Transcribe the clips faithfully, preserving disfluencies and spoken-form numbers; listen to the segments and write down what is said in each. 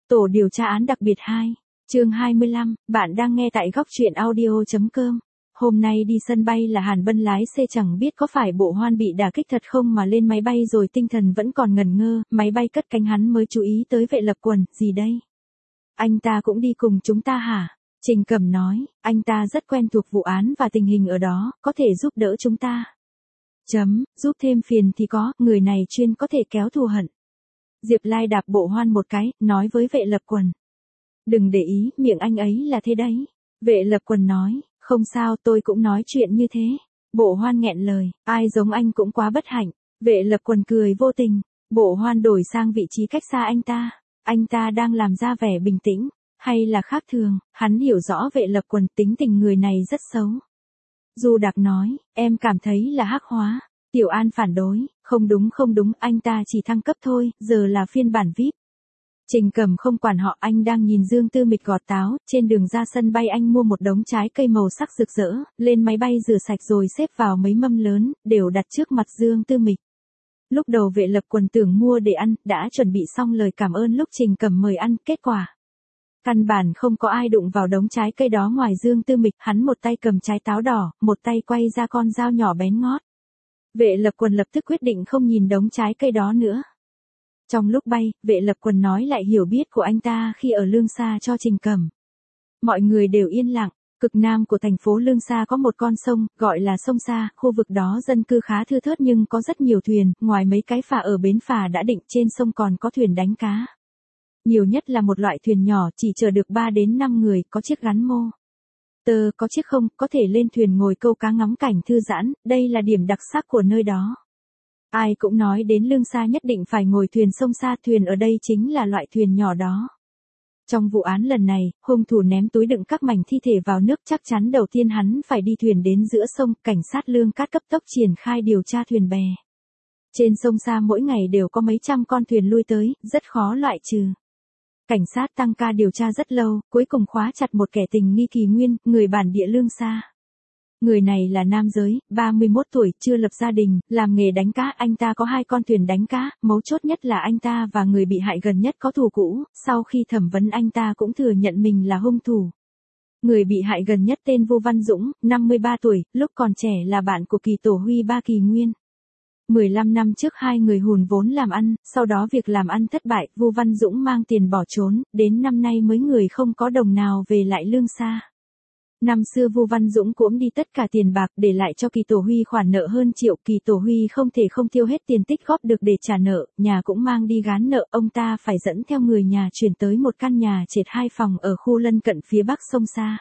Tổ điều tra án đặc biệt hai, chương hai mươi lăm, bạn đang nghe tại góc truyện audio chấm com. Hôm nay đi sân bay là Hàn Bân lái xe, chẳng biết có phải Bộ Hoan bị đả kích thật không mà lên máy bay rồi tinh thần vẫn còn ngẩn ngơ, máy bay cất cánh hắn mới chú ý tới Vệ Lập Quần, gì đây? Anh ta cũng đi cùng chúng ta hả? Trình Cẩm nói, anh ta rất quen thuộc vụ án và tình hình ở đó, có thể giúp đỡ chúng ta. Chấm, giúp thêm phiền thì có, người này chuyên có thể kéo thù hận. Diệp Lai đạp Bộ Hoan một cái, nói với Vệ Lập Quần. Đừng để ý, miệng anh ấy là thế đấy. Vệ Lập Quần nói, không sao, tôi cũng nói chuyện như thế. Bộ Hoan nghẹn lời, ai giống anh cũng quá bất hạnh. Vệ Lập Quần cười vô tình. Bộ Hoan đổi sang vị trí cách xa anh ta. Anh ta đang làm ra vẻ bình tĩnh, hay là khác thường, hắn hiểu rõ Vệ Lập Quần tính tình người này rất xấu. Du Đạc nói, em cảm thấy là hắc hóa. Tiểu An phản đối, không đúng không đúng, anh ta chỉ thăng cấp thôi, giờ là phiên bản vi ai pi. Trình Cẩm không quản họ, anh đang nhìn Dương Tư Mịch gọt táo, trên đường ra sân bay anh mua một đống trái cây màu sắc rực rỡ, lên máy bay rửa sạch rồi xếp vào mấy mâm lớn, đều đặt trước mặt Dương Tư Mịch. Lúc đầu Vệ Lập Quần tưởng mua để ăn, đã chuẩn bị xong lời cảm ơn lúc Trình Cẩm mời ăn, kết quả. Căn bản không có ai đụng vào đống trái cây đó ngoài Dương Tư Mịch, hắn một tay cầm trái táo đỏ, một tay quay ra con dao nhỏ bén ngót. Vệ Lập Quần lập tức quyết định không nhìn đống trái cây đó nữa. Trong lúc bay, Vệ Lập Quần nói lại hiểu biết của anh ta khi ở Lương Sa cho Trình Cẩm. Mọi người đều yên lặng, cực nam của thành phố Lương Sa có một con sông, gọi là sông Sa, khu vực đó dân cư khá thưa thớt nhưng có rất nhiều thuyền, ngoài mấy cái phà ở bến phà đã định, trên sông còn có thuyền đánh cá. Nhiều nhất là một loại thuyền nhỏ chỉ chở được ba đến năm người, có chiếc gắn mô tơ, có chiếc không, có thể lên thuyền ngồi câu cá ngắm cảnh thư giãn, đây là điểm đặc sắc của nơi đó. Ai cũng nói đến Lương Sa nhất định phải ngồi thuyền sông Sa, thuyền ở đây chính là loại thuyền nhỏ đó. Trong vụ án lần này, hung thủ ném túi đựng các mảnh thi thể vào nước, chắc chắn đầu tiên hắn phải đi thuyền đến giữa sông, cảnh sát Lương Cát cấp tốc triển khai điều tra thuyền bè. Trên sông Sa mỗi ngày đều có mấy trăm con thuyền lui tới, rất khó loại trừ. Cảnh sát tăng ca điều tra rất lâu, cuối cùng khóa chặt một kẻ tình nghi Kỳ Nguyên, người bản địa Lương Sa. Người này là nam giới, ba mươi mốt tuổi, chưa lập gia đình, làm nghề đánh cá, anh ta có hai con thuyền đánh cá, mấu chốt nhất là anh ta và người bị hại gần nhất có thù cũ, sau khi thẩm vấn anh ta cũng thừa nhận mình là hung thủ. Người bị hại gần nhất tên Vu Văn Dũng, năm mươi ba tuổi, lúc còn trẻ là bạn của Kỳ Tổ Huy ba Kỳ Nguyên. mười lăm năm trước hai người hùn vốn làm ăn, sau đó việc làm ăn thất bại, Vu Văn Dũng mang tiền bỏ trốn, đến năm nay mới người không có đồng nào về lại Lương Sa. Năm xưa Vu Văn Dũng cuỗm đi tất cả tiền bạc để lại cho Kỳ Tổ Huy khoản nợ hơn triệu, Kỳ Tổ Huy không thể không tiêu hết tiền tích góp được để trả nợ, nhà cũng mang đi gán nợ, ông ta phải dẫn theo người nhà chuyển tới một căn nhà trệt hai phòng ở khu lân cận phía bắc sông Sa.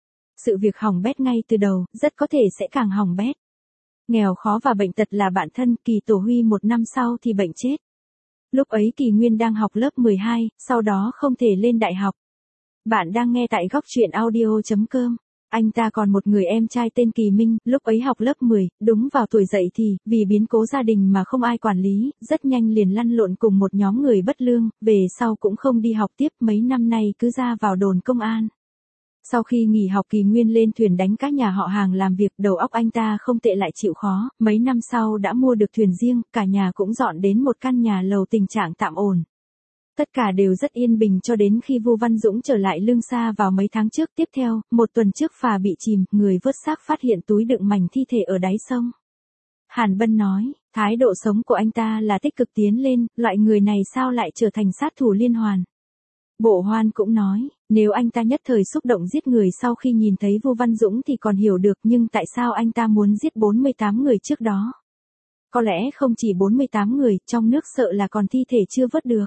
Sự việc hỏng bét ngay từ đầu, rất có thể sẽ càng hỏng bét. Nghèo khó và bệnh tật là bạn thân, Kỳ Tổ Huy một năm sau thì bệnh chết. Lúc ấy Kỳ Nguyên đang học lớp mười hai, sau đó không thể lên đại học. Bạn đang nghe tại góc truyện audio chấm com. Anh ta còn một người em trai tên Kỳ Minh, lúc ấy học lớp mười, đúng vào tuổi dậy thì, vì biến cố gia đình mà không ai quản lý, rất nhanh liền lăn lộn cùng một nhóm người bất lương, về sau cũng không đi học tiếp, mấy năm nay cứ ra vào đồn công an. Sau khi nghỉ học Kỳ Nguyên lên thuyền đánh cá nhà họ Hàng làm việc, đầu óc anh ta không tệ lại chịu khó, mấy năm sau đã mua được thuyền riêng, cả nhà cũng dọn đến một căn nhà lầu tình trạng tạm ổn. Tất cả đều rất yên bình cho đến khi Vu Văn Dũng trở lại Lương Sa vào mấy tháng trước. Tiếp theo, một tuần trước phà bị chìm, người vớt xác phát hiện túi đựng mảnh thi thể ở đáy sông. Hàn Bân nói, thái độ sống của anh ta là tích cực tiến lên, loại người này sao lại trở thành sát thủ liên hoàn. Bộ Hoan cũng nói, nếu anh ta nhất thời xúc động giết người sau khi nhìn thấy Vu Văn Dũng thì còn hiểu được, nhưng tại sao anh ta muốn giết bốn mươi tám người trước đó? Có lẽ không chỉ bốn mươi tám người, trong nước sợ là còn thi thể chưa vớt được.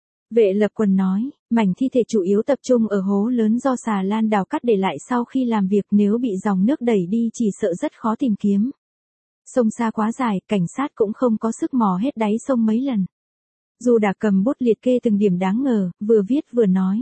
Vệ Lập Quần nói, mảnh thi thể chủ yếu tập trung ở hố lớn do xà lan đào cắt để lại sau khi làm việc, nếu bị dòng nước đẩy đi chỉ sợ rất khó tìm kiếm. Sông Sa quá dài, cảnh sát cũng không có sức mò hết đáy sông mấy lần. Du Đạc cầm bút liệt kê từng điểm đáng ngờ, vừa viết vừa nói.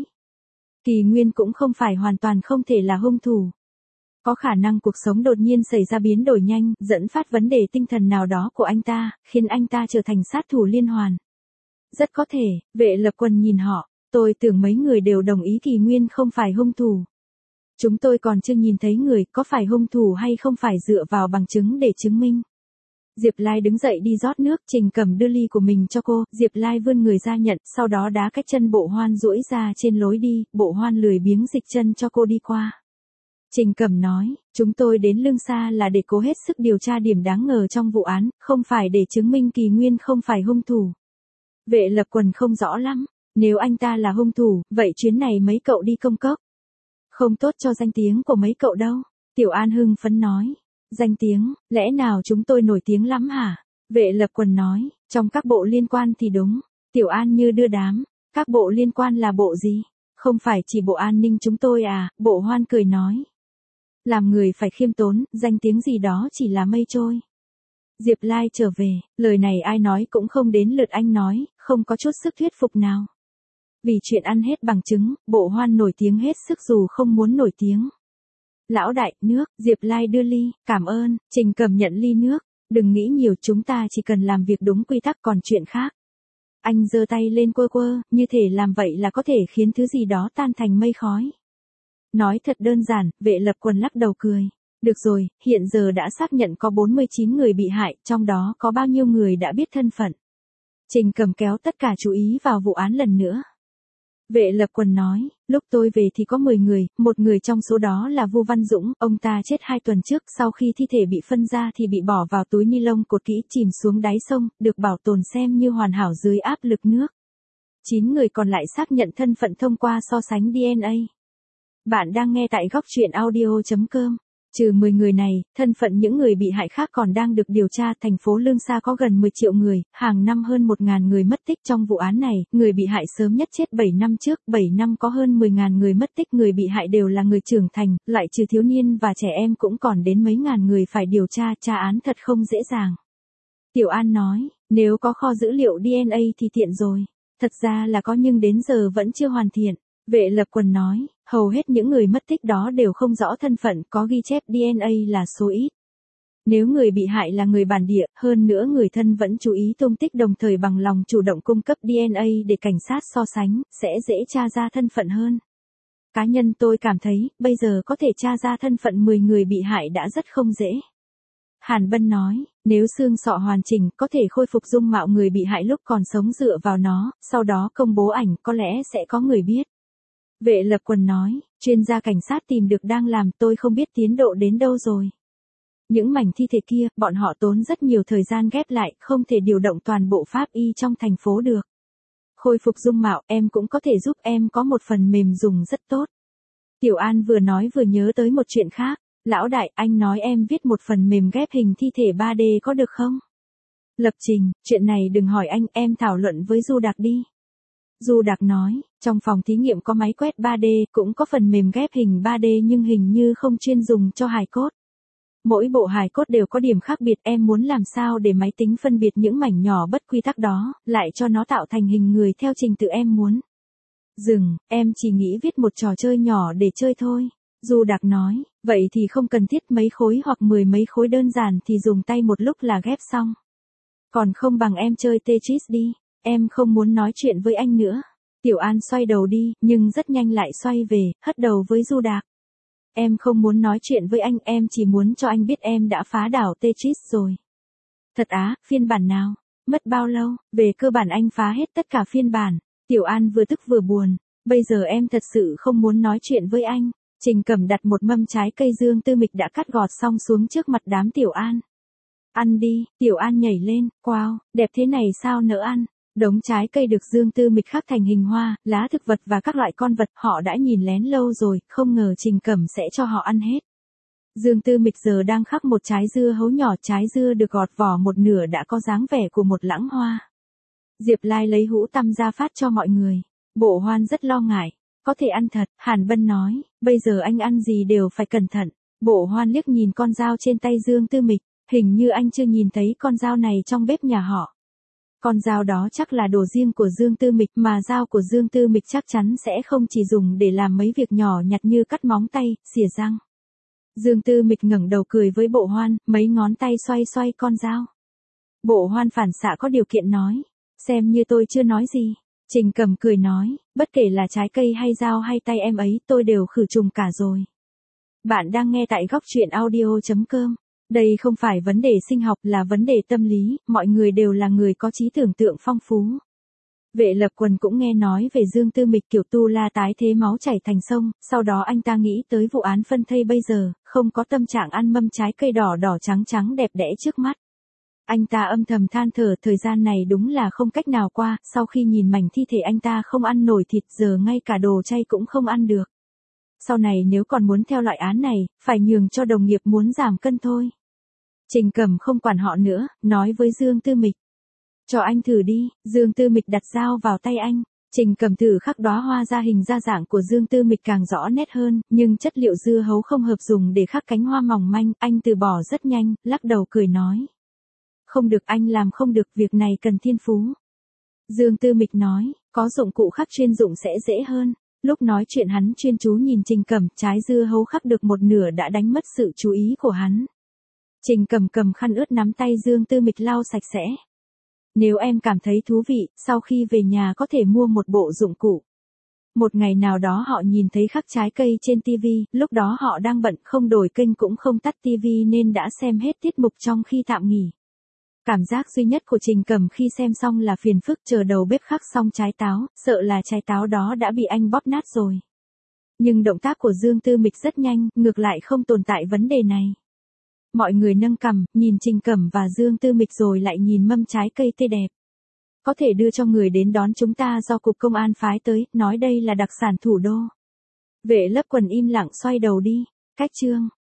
Kỳ Nguyên cũng không phải hoàn toàn không thể là hung thủ. Có khả năng cuộc sống đột nhiên xảy ra biến đổi nhanh, dẫn phát vấn đề tinh thần nào đó của anh ta, khiến anh ta trở thành sát thủ liên hoàn. Rất có thể. Vệ Lập Quần nhìn họ, tôi tưởng mấy người đều đồng ý Kỳ Nguyên không phải hung thủ. Chúng tôi còn chưa nhìn thấy người, có phải hung thủ hay không phải dựa vào bằng chứng để chứng minh. Diệp Lai đứng dậy đi rót nước, Trình Cẩm đưa ly của mình cho cô, Diệp Lai vươn người ra nhận, sau đó đá cách chân Bộ Hoan duỗi ra trên lối đi, Bộ Hoan lười biếng dịch chân cho cô đi qua. Trình Cẩm nói, chúng tôi đến Lương Sa là để cố hết sức điều tra điểm đáng ngờ trong vụ án, không phải để chứng minh Kỳ Nguyên không phải hung thủ. Vệ Lập Quần không rõ lắm, nếu anh ta là hung thủ, vậy chuyến này mấy cậu đi công cốc. Không tốt cho danh tiếng của mấy cậu đâu. Tiểu An hưng phấn nói. Danh tiếng, lẽ nào chúng tôi nổi tiếng lắm hả? Vệ Lập Quần nói, trong các bộ liên quan thì đúng. Tiểu An như đưa đám, các bộ liên quan là bộ gì? Không phải chỉ bộ an ninh chúng tôi à? Bộ Hoan cười nói. Làm người phải khiêm tốn, danh tiếng gì đó chỉ là mây trôi. Diệp Lai trở về, lời này ai nói cũng không đến lượt anh nói, không có chút sức thuyết phục nào. Vì chuyện ăn hết bằng chứng, Bộ Hoan nổi tiếng hết sức dù không muốn nổi tiếng. Lão đại, nước, Diệp Lai đưa ly, cảm ơn, Trình Cẩm nhận ly nước, đừng nghĩ nhiều, chúng ta chỉ cần làm việc đúng quy tắc, còn chuyện khác. Anh giơ tay lên quơ quơ, như thể làm vậy là có thể khiến thứ gì đó tan thành mây khói. Nói thật đơn giản, Vệ Lập Quần lắc đầu cười. Được rồi, hiện giờ đã xác nhận có bốn mươi chín người bị hại, trong đó có bao nhiêu người đã biết thân phận. Trình Cẩm kéo tất cả chú ý vào vụ án lần nữa. Vệ Lập Quần nói, lúc tôi về thì có mười người, một người trong số đó là Vu Văn Dũng, ông ta chết hai tuần trước, sau khi thi thể bị phân ra thì bị bỏ vào túi ni lông cột kỹ chìm xuống đáy sông, được bảo tồn xem như hoàn hảo dưới áp lực nước. chín người còn lại xác nhận thân phận thông qua so sánh đê en a. Bạn đang nghe tại góc truyện audio chấm com. Trừ mười người này, thân phận những người bị hại khác còn đang được điều tra. Thành phố Lương Sa có gần mười triệu người, hàng năm hơn một nghìn người mất tích trong vụ án này, người bị hại sớm nhất chết bảy năm trước, bảy năm có hơn mười nghìn người mất tích, người bị hại đều là người trưởng thành, loại trừ thiếu niên và trẻ em cũng còn đến mấy ngàn người phải điều tra, tra án thật không dễ dàng. Tiểu An nói, nếu có kho dữ liệu đê en a thì tiện rồi. Thật ra là có nhưng đến giờ vẫn chưa hoàn thiện. Vệ Lập Quần nói, hầu hết những người mất tích đó đều không rõ thân phận, có ghi chép đê en a là số ít. Nếu người bị hại là người bản địa, hơn nữa người thân vẫn chú ý tung tích đồng thời bằng lòng chủ động cung cấp đê en a để cảnh sát so sánh, sẽ dễ tra ra thân phận hơn. Cá nhân tôi cảm thấy, bây giờ có thể tra ra thân phận mười người bị hại đã rất không dễ. Hàn Bân nói, nếu xương sọ hoàn chỉnh, có thể khôi phục dung mạo người bị hại lúc còn sống dựa vào nó, sau đó công bố ảnh, có lẽ sẽ có người biết. Vệ Lập Quần nói, chuyên gia cảnh sát tìm được đang làm, tôi không biết tiến độ đến đâu rồi. Những mảnh thi thể kia, bọn họ tốn rất nhiều thời gian ghép lại, không thể điều động toàn bộ pháp y trong thành phố được. Khôi phục dung mạo, em cũng có thể giúp, em có một phần mềm dùng rất tốt. Tiểu An vừa nói vừa nhớ tới một chuyện khác. Lão đại, anh nói em viết một phần mềm ghép hình thi thể ba D có được không? Lập Trình, chuyện này đừng hỏi anh, em thảo luận với Du Đạc đi. Du Đạc nói, trong phòng thí nghiệm có máy quét ba D, cũng có phần mềm ghép hình ba D nhưng hình như không chuyên dùng cho hài cốt. Mỗi bộ hài cốt đều có điểm khác biệt, em muốn làm sao để máy tính phân biệt những mảnh nhỏ bất quy tắc đó, lại cho nó tạo thành hình người theo trình tự em muốn. Dừng, em chỉ nghĩ viết một trò chơi nhỏ để chơi thôi. Du Đạc nói, vậy thì không cần thiết mấy khối hoặc mười mấy khối, đơn giản thì dùng tay một lúc là ghép xong. Còn không bằng em chơi Tetris đi, em không muốn nói chuyện với anh nữa. Tiểu An xoay đầu đi, nhưng rất nhanh lại xoay về, hất đầu với Du Đạc. Em không muốn nói chuyện với anh, em chỉ muốn cho anh biết em đã phá đảo Tetris rồi. Thật á, phiên bản nào? Mất bao lâu? Về cơ bản anh phá hết tất cả phiên bản. Tiểu An vừa tức vừa buồn, bây giờ em thật sự không muốn nói chuyện với anh. Trình Cẩm đặt một mâm trái cây Dương Tư Mịch đã cắt gọt xong xuống trước mặt đám Tiểu An. Ăn đi, Tiểu An nhảy lên, wow, đẹp thế này sao nỡ ăn. Đống trái cây được Dương Tư Mịch khắc thành hình hoa, lá thực vật và các loại con vật, họ đã nhìn lén lâu rồi, không ngờ Trình Cẩm sẽ cho họ ăn hết. Dương Tư Mịch giờ đang khắc một trái dưa hấu nhỏ, trái dưa được gọt vỏ một nửa đã có dáng vẻ của một lãng hoa. Diệp Lai lấy hũ tăm ra phát cho mọi người. Bộ Hoan rất lo ngại. Có thể ăn thật, Hàn Bân nói, bây giờ anh ăn gì đều phải cẩn thận. Bộ Hoan liếc nhìn con dao trên tay Dương Tư Mịch, hình như anh chưa nhìn thấy con dao này trong bếp nhà họ. Con dao đó chắc là đồ riêng của Dương Tư Mịch, mà dao của Dương Tư Mịch chắc chắn sẽ không chỉ dùng để làm mấy việc nhỏ nhặt như cắt móng tay, xỉa răng. Dương Tư Mịch ngẩng đầu cười với Bộ Hoan, mấy ngón tay xoay xoay con dao. Bộ Hoan phản xạ có điều kiện nói, xem như tôi chưa nói gì. Trình Cẩm cười nói, bất kể là trái cây hay dao hay tay em ấy, tôi đều khử trùng cả rồi. Bạn đang nghe tại góc truyện audio chấm com. Đây không phải vấn đề sinh học là vấn đề tâm lý, mọi người đều là người có trí tưởng tượng phong phú. Vệ Lập Quần cũng nghe nói về Dương Tư Mịch kiểu tu la tái thế máu chảy thành sông, sau đó anh ta nghĩ tới vụ án phân thây bây giờ, không có tâm trạng ăn mâm trái cây đỏ đỏ trắng trắng đẹp đẽ trước mắt. Anh ta âm thầm than thở thời gian này đúng là không cách nào qua, sau khi nhìn mảnh thi thể anh ta không ăn nổi thịt giờ ngay cả đồ chay cũng không ăn được. Sau này nếu còn muốn theo loại án này, phải nhường cho đồng nghiệp muốn giảm cân thôi. Trình Cẩm không quản họ nữa, nói với Dương Tư Mịch. Cho anh thử đi, Dương Tư Mịch đặt dao vào tay anh. Trình Cẩm thử khắc đóa hoa ra hình ra dạng của Dương Tư Mịch càng rõ nét hơn, nhưng chất liệu dưa hấu không hợp dùng để khắc cánh hoa mỏng manh, anh từ bỏ rất nhanh, lắc đầu cười nói. Không được, anh làm không được, việc này cần thiên phú. Dương Tư Mịch nói, có dụng cụ khắc chuyên dụng sẽ dễ hơn. Lúc nói chuyện hắn chuyên chú nhìn Trình Cẩm, trái dưa hấu khắc được một nửa đã đánh mất sự chú ý của hắn. Trình Cẩm cầm khăn ướt nắm tay Dương Tư Mịch lau sạch sẽ. Nếu em cảm thấy thú vị, sau khi về nhà có thể mua một bộ dụng cụ. Một ngày nào đó họ nhìn thấy khắc trái cây trên ti vi, lúc đó họ đang bận không đổi kênh cũng không tắt ti vi nên đã xem hết tiết mục trong khi tạm nghỉ. Cảm giác duy nhất của Trình Cẩm khi xem xong là phiền phức chờ đầu bếp khắc xong trái táo, sợ là trái táo đó đã bị anh bóp nát rồi. Nhưng động tác của Dương Tư Mịch rất nhanh, ngược lại không tồn tại vấn đề này. Mọi người nâng cằm, nhìn Trình Cẩm và Dương Tư Mịch rồi lại nhìn mâm trái cây tươi đẹp. Có thể đưa cho người đến đón chúng ta do cục công an phái tới, nói đây là đặc sản thủ đô. Vệ Lập Quần im lặng xoay đầu đi. Cách chương